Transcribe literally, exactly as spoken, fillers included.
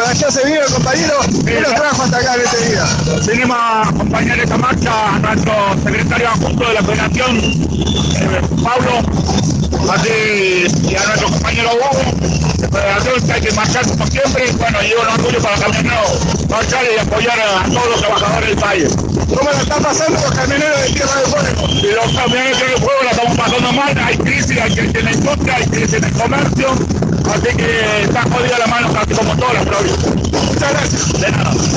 allá se vino el compañero. ¿Qué nos trajo hasta acá en este día? Venimos a acompañar esta marcha a nuestro secretario adjunto de la Federación, eh, Pablo, así, y a nuestro compañero Hugo, de Federación, que hay que marchar como siempre. Bueno, y un orgullo para Camioneros marchar y apoyar a, a todos los trabajadores del país. ¿Cómo la están pasando los camioneros de Tierra del Fuego? Y los camioneros de Tierra del Fuego la estamos pasando mal, hay crisis, hay crisis en la industria, hay crisis en el comercio, así que está jodida la mano casi como todas las provincias. Muchas gracias. De nada.